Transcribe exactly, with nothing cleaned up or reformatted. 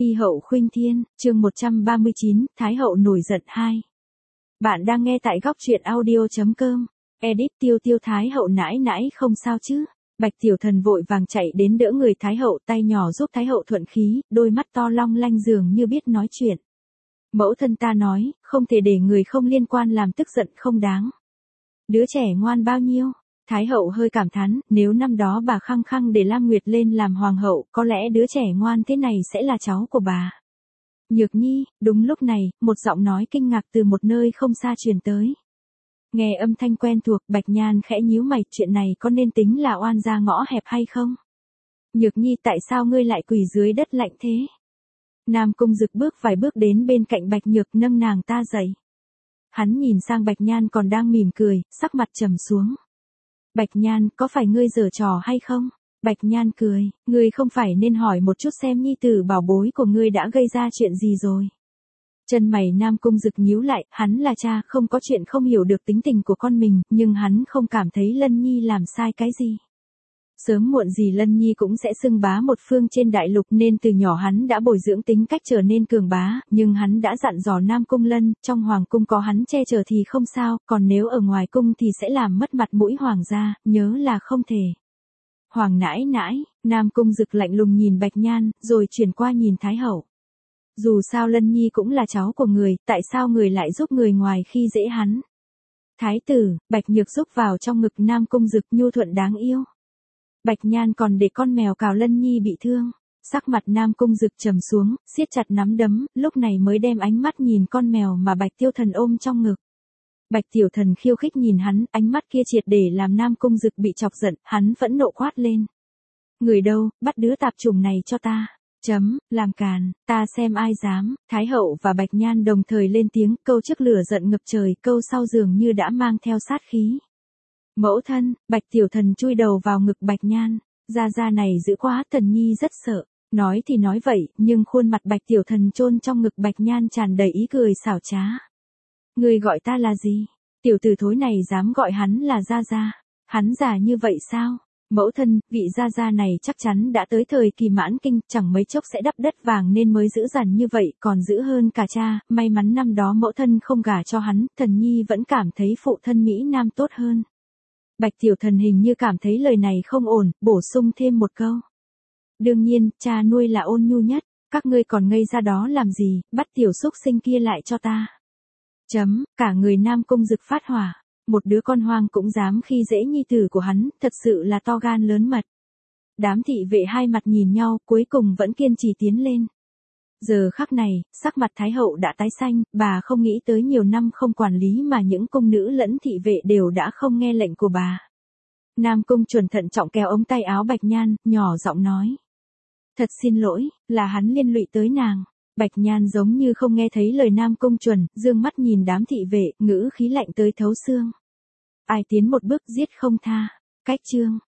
Y hậu khuynh thiên, chương một trăm ba mươi chín, Thái hậu nổi giận hai. Bạn đang nghe tại góc truyện audio.com. Edit Tiêu Tiêu Thái hậu nãi nãi không sao chứ? Bạch Tiểu Thần vội vàng chạy đến đỡ người Thái hậu, tay nhỏ giúp Thái hậu thuận khí, đôi mắt to long lanh dường như biết nói chuyện. Mẫu thân ta nói, không thể để người không liên quan làm tức giận không đáng. Đứa trẻ ngoan bao nhiêu? Thái hậu hơi cảm thán, nếu năm đó bà khăng khăng để Lam Nguyệt lên làm hoàng hậu, có lẽ đứa trẻ ngoan thế này sẽ là cháu của bà. Nhược Nhi, đúng lúc này, một giọng nói kinh ngạc từ một nơi không xa truyền tới. Nghe âm thanh quen thuộc, Bạch Nhan khẽ nhíu mày, chuyện này có nên tính là oan gia ngõ hẹp hay không? Nhược Nhi, tại sao ngươi lại quỳ dưới đất lạnh thế? Nam Cung Dực bước vài bước đến bên cạnh Bạch Nhược, nâng nàng ta dậy. Hắn nhìn sang Bạch Nhan còn đang mỉm cười, sắc mặt trầm xuống. Bạch Nhan, có phải ngươi giở trò hay không? Bạch Nhan cười, ngươi không phải nên hỏi một chút xem nhi tử bảo bối của ngươi đã gây ra chuyện gì rồi. Chân mày Nam Cung Dực nhíu lại, hắn là cha, không có chuyện không hiểu được tính tình của con mình, nhưng hắn không cảm thấy Lân Nhi làm sai cái gì. Sớm muộn gì Lân Nhi cũng sẽ xưng bá một phương trên đại lục, nên từ nhỏ hắn đã bồi dưỡng tính cách trở nên cường bá, nhưng hắn đã dặn dò Nam Cung Lân, trong hoàng cung có hắn che chở thì không sao, còn nếu ở ngoài cung thì sẽ làm mất mặt mũi hoàng gia, nhớ là không thể. Hoàng nãi nãi, Nam Cung Dực lạnh lùng nhìn Bạch Nhan, rồi chuyển qua nhìn Thái hậu. Dù sao Lân Nhi cũng là cháu của người, tại sao người lại giúp người ngoài khi dễ hắn? Thái tử, Bạch Nhược rúc vào trong ngực Nam Cung Dực, nhu thuận đáng yêu. Bạch Nhan còn để con mèo cào Lân Nhi bị thương. Sắc mặt Nam Cung Dực trầm xuống, siết chặt nắm đấm, lúc này mới đem ánh mắt nhìn con mèo mà Bạch Tiêu Thần ôm trong ngực. Bạch Tiểu Thần khiêu khích nhìn hắn, ánh mắt kia triệt để làm Nam Cung Dực bị chọc giận, hắn vẫn nộ quát lên. Người đâu, bắt đứa tạp chủng này cho ta. Chấm, làm càn, ta xem ai dám. Thái hậu và Bạch Nhan đồng thời lên tiếng, câu trước lửa giận ngập trời, câu sau dường như đã mang theo sát khí. Mẫu thân, Bạch Tiểu Thần chui đầu vào ngực Bạch Nhan, gia gia này dữ quá, Thần Nhi rất sợ. Nói thì nói vậy, nhưng khuôn mặt Bạch Tiểu Thần chôn trong ngực Bạch Nhan tràn đầy ý cười xảo trá. Người gọi ta là gì? Tiểu tử thối này dám gọi hắn là gia gia. Hắn già như vậy sao? Mẫu thân, vị gia gia này chắc chắn đã tới thời kỳ mãn kinh, chẳng mấy chốc sẽ đắp đất vàng nên mới giữ dằn như vậy, còn giữ hơn cả cha, may mắn năm đó mẫu thân không gả cho hắn, Thần Nhi vẫn cảm thấy phụ thân Mỹ Nam tốt hơn. Bạch Tiểu Thần hình như cảm thấy lời này không ổn, bổ sung thêm một câu. Đương nhiên, cha nuôi là ôn nhu nhất, các ngươi còn ngây ra đó làm gì, bắt tiểu súc sinh kia lại cho ta. Chấm, cả người Nam Cung Dực phát hỏa. Một đứa con hoang cũng dám khi dễ nhi tử của hắn, thật sự là to gan lớn mật. Đám thị vệ hai mặt nhìn nhau, cuối cùng vẫn kiên trì tiến lên. Giờ khắc này, sắc mặt Thái hậu đã tái xanh, bà không nghĩ tới nhiều năm không quản lý mà những cung nữ lẫn thị vệ đều đã không nghe lệnh của bà. Nam Cung Chuẩn thận trọng kéo ống tay áo Bạch Nhan, nhỏ giọng nói. Thật xin lỗi, là hắn liên lụy tới nàng. Bạch Nhan giống như không nghe thấy lời Nam Cung Chuẩn, dương mắt nhìn đám thị vệ, ngữ khí lạnh tới thấu xương. Ai tiến một bước giết không tha. Cách chương.